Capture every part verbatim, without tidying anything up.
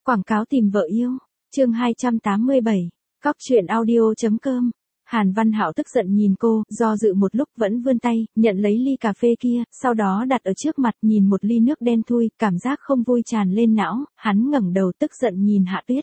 Quảng cáo tìm vợ yêu. Chương hai trăm tám mươi bảy. Cóc truyện audio.com. Hàn Văn Hạo tức giận nhìn cô, do dự một lúc vẫn vươn tay, nhận lấy ly cà phê kia, sau đó đặt ở trước mặt, nhìn một ly nước đen thui, cảm giác không vui tràn lên não, hắn ngẩng đầu tức giận nhìn Hạ Tuyết.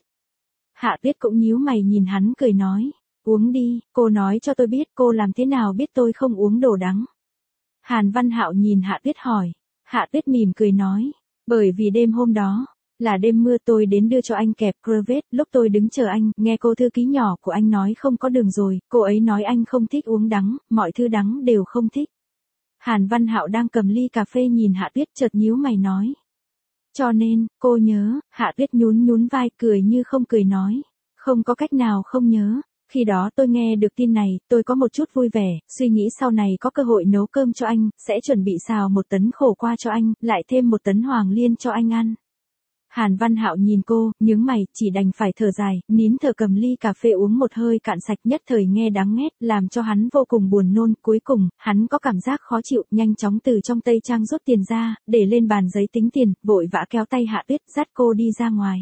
Hạ Tuyết cũng nhíu mày nhìn hắn cười nói, uống đi, cô nói cho tôi biết cô làm thế nào biết tôi không uống đồ đắng. Hàn Văn Hạo nhìn Hạ Tuyết hỏi, Hạ Tuyết mỉm cười nói, bởi vì đêm hôm đó, là đêm mưa tôi đến đưa cho anh kẹp crevet, lúc tôi đứng chờ anh, nghe cô thư ký nhỏ của anh nói không có đường rồi, cô ấy nói anh không thích uống đắng, mọi thứ đắng đều không thích. Hàn Văn Hạo đang cầm ly cà phê nhìn Hạ Tuyết chợt nhíu mày nói. Cho nên, cô nhớ, Hạ Tuyết nhún nhún vai cười như không cười nói, không có cách nào không nhớ. Khi đó tôi nghe được tin này, tôi có một chút vui vẻ, suy nghĩ sau này có cơ hội nấu cơm cho anh, sẽ chuẩn bị xào một tấn khổ qua cho anh, lại thêm một tấn hoàng liên cho anh ăn. Hàn Văn Hạo nhìn cô, nhướng mày, chỉ đành phải thở dài, nín thở cầm ly cà phê uống một hơi cạn sạch, nhất thời nghe đắng nghét, làm cho hắn vô cùng buồn nôn, cuối cùng, hắn có cảm giác khó chịu, nhanh chóng từ trong tây trang rút tiền ra, để lên bàn giấy tính tiền, vội vã kéo tay Hạ Tuyết, dắt cô đi ra ngoài.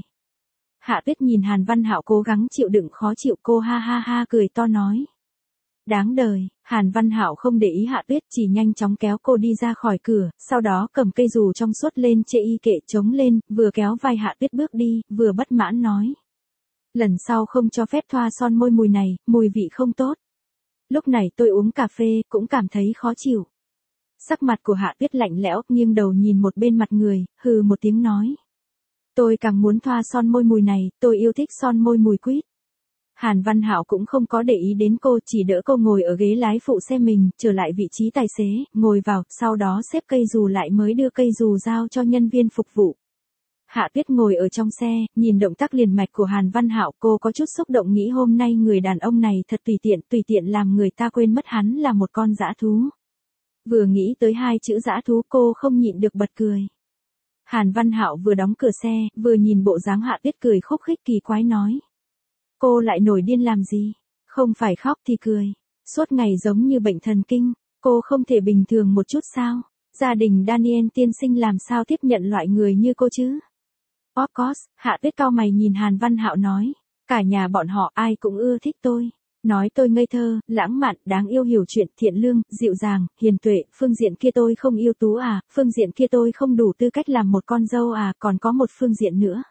Hạ Tuyết nhìn Hàn Văn Hạo cố gắng chịu đựng khó chịu, cô ha ha ha cười to nói. Đáng đời, Hàn Văn Hạo không để ý Hạ Tuyết, chỉ nhanh chóng kéo cô đi ra khỏi cửa, sau đó cầm cây dù trong suốt lên chê y kệ chống lên, vừa kéo vai Hạ Tuyết bước đi, vừa bất mãn nói. Lần sau không cho phép thoa son môi mùi này, mùi vị không tốt. Lúc này tôi uống cà phê, cũng cảm thấy khó chịu. Sắc mặt của Hạ Tuyết lạnh lẽo, nghiêng đầu nhìn một bên mặt người, hừ một tiếng nói. Tôi càng muốn thoa son môi mùi này, tôi yêu thích son môi mùi quýt. Hàn Văn Hạo cũng không có để ý đến cô, chỉ đỡ cô ngồi ở ghế lái phụ xe mình, trở lại vị trí tài xế, ngồi vào, sau đó xếp cây dù lại mới đưa cây dù giao cho nhân viên phục vụ. Hạ Tuyết ngồi ở trong xe, nhìn động tác liền mạch của Hàn Văn Hạo, cô có chút xúc động nghĩ hôm nay người đàn ông này thật tùy tiện, tùy tiện làm người ta quên mất hắn là một con dã thú. Vừa nghĩ tới hai chữ dã thú cô không nhịn được bật cười. Hàn Văn Hạo vừa đóng cửa xe, vừa nhìn bộ dáng Hạ Tuyết cười khúc khích kỳ quái nói. Cô lại nổi điên làm gì? Không phải khóc thì cười. Suốt ngày giống như bệnh thần kinh. Cô không thể bình thường một chút sao? Gia đình Daniel tiên sinh làm sao tiếp nhận loại người như cô chứ? Of course, Hạ Tuyết cau mày nhìn Hàn Văn Hạo nói. Cả nhà bọn họ ai cũng ưa thích tôi. Nói tôi ngây thơ, lãng mạn, đáng yêu hiểu chuyện, thiện lương, dịu dàng, hiền tuệ, phương diện kia tôi không ưu tú à, phương diện kia tôi không đủ tư cách làm một con dâu à, còn có một phương diện nữa.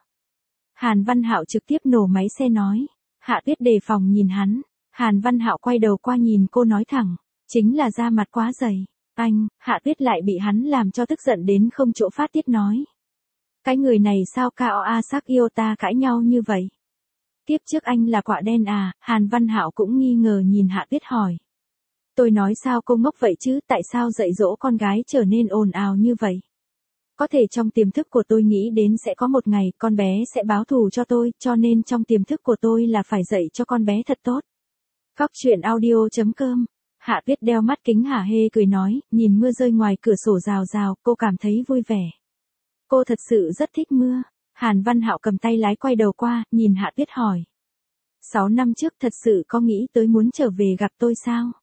Hàn Văn Hạo trực tiếp nổ máy xe nói. Hạ Tuyết đề phòng nhìn hắn, Hàn Văn Hạo quay đầu qua nhìn cô nói thẳng, chính là da mặt quá dày. Anh, Hạ Tuyết lại bị hắn làm cho tức giận đến không chỗ phát tiết nói. Cái người này sao Cao A Sắc yêu ta cãi nhau như vậy? Tiếp trước anh là quạ đen à, Hàn Văn Hạo cũng nghi ngờ nhìn Hạ Tuyết hỏi. Tôi nói sao cô ngốc vậy chứ, tại sao dạy dỗ con gái trở nên ồn ào như vậy? Có thể trong tiềm thức của tôi nghĩ đến sẽ có một ngày con bé sẽ báo thù cho tôi, cho nên trong tiềm thức của tôi là phải dạy cho con bé thật tốt. Cóc truyện audio.com. Hạ Tuyết đeo mắt kính hả hê cười nói, nhìn mưa rơi ngoài cửa sổ rào rào, cô cảm thấy vui vẻ. Cô thật sự rất thích mưa. Hàn Văn Hạo cầm tay lái quay đầu qua, nhìn Hạ Tuyết hỏi. Sáu năm trước thật sự có nghĩ tới muốn trở về gặp tôi sao?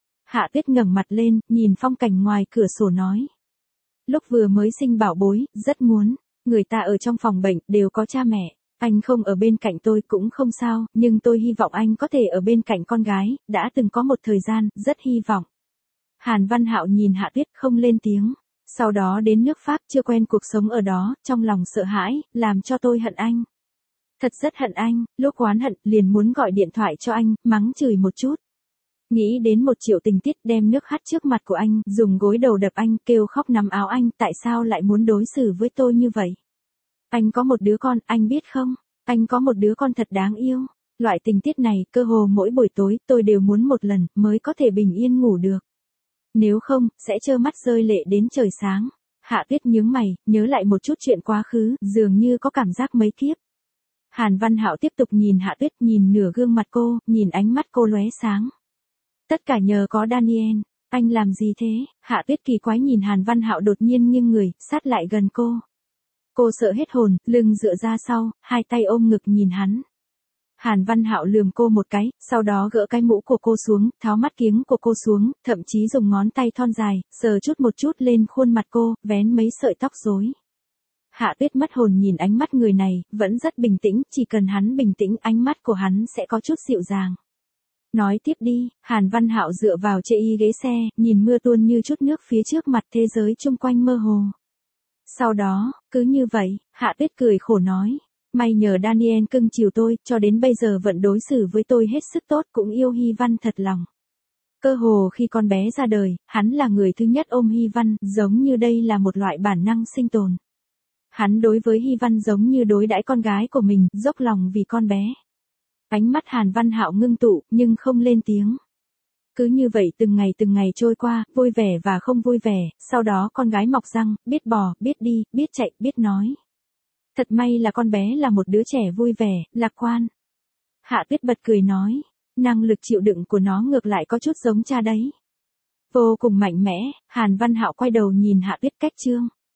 Hạ Tuyết ngẩng mặt lên, nhìn phong cảnh ngoài cửa sổ nói. Lúc vừa mới sinh bảo bối, rất muốn, người ta ở trong phòng bệnh, đều có cha mẹ, anh không ở bên cạnh tôi cũng không sao, nhưng tôi hy vọng anh có thể ở bên cạnh con gái, đã từng có một thời gian, rất hy vọng. Hàn Văn Hạo nhìn Hạ Tuyết không lên tiếng, sau đó đến nước Pháp chưa quen cuộc sống ở đó, trong lòng sợ hãi, làm cho tôi hận anh. Thật rất hận anh, lúc oán hận, liền muốn gọi điện thoại cho anh, mắng chửi một chút. Nghĩ đến một triệu tình tiết đem nước hắt trước mặt của anh, dùng gối đầu đập anh, kêu khóc nắm áo anh, tại sao lại muốn đối xử với tôi như vậy? Anh có một đứa con, anh biết không? Anh có một đứa con thật đáng yêu. Loại tình tiết này, cơ hồ mỗi buổi tối, tôi đều muốn một lần, mới có thể bình yên ngủ được. Nếu không, sẽ trơ mắt rơi lệ đến trời sáng. Hạ Tuyết nhướng mày, nhớ lại một chút chuyện quá khứ, dường như có cảm giác mấy kiếp. Hàn Văn Hạo tiếp tục nhìn Hạ Tuyết, nhìn nửa gương mặt cô, nhìn ánh mắt cô lóe sáng. Tất cả nhờ có Daniel, anh làm gì thế? Hạ Tuyết kỳ quái nhìn Hàn Văn Hạo đột nhiên nghiêng người, sát lại gần cô. Cô sợ hết hồn, lưng dựa ra sau, hai tay ôm ngực nhìn hắn. Hàn Văn Hạo lườm cô một cái, sau đó gỡ cái mũ của cô xuống, tháo mắt kiếng của cô xuống, thậm chí dùng ngón tay thon dài, sờ chút một chút lên khuôn mặt cô, vén mấy sợi tóc rối. Hạ Tuyết mất hồn nhìn ánh mắt người này, vẫn rất bình tĩnh, chỉ cần hắn bình tĩnh ánh mắt của hắn sẽ có chút dịu dàng. Nói tiếp đi, Hàn Văn Hạo dựa vào chệ y ghế xe, nhìn mưa tuôn như chút nước phía trước mặt, thế giới chung quanh mơ hồ. Sau đó, cứ như vậy, Hạ Tuyết cười khổ nói. May nhờ Daniel cưng chiều tôi, cho đến bây giờ vẫn đối xử với tôi hết sức tốt, cũng yêu Hy Văn thật lòng. Cơ hồ khi con bé ra đời, hắn là người thứ nhất ôm Hy Văn, giống như đây là một loại bản năng sinh tồn. Hắn đối với Hy Văn giống như đối đãi con gái của mình, dốc lòng vì con bé. Ánh mắt Hàn Văn Hạo ngưng tụ, nhưng không lên tiếng. Cứ như vậy từng ngày từng ngày trôi qua, vui vẻ và không vui vẻ, sau đó con gái mọc răng, biết bò, biết đi, biết chạy, biết nói. Thật may là con bé là một đứa trẻ vui vẻ, lạc quan. Hạ Tuyết bật cười nói, năng lực chịu đựng của nó ngược lại có chút giống cha đấy. Vô cùng mạnh mẽ, Hàn Văn Hạo quay đầu nhìn Hạ Tuyết cách chương.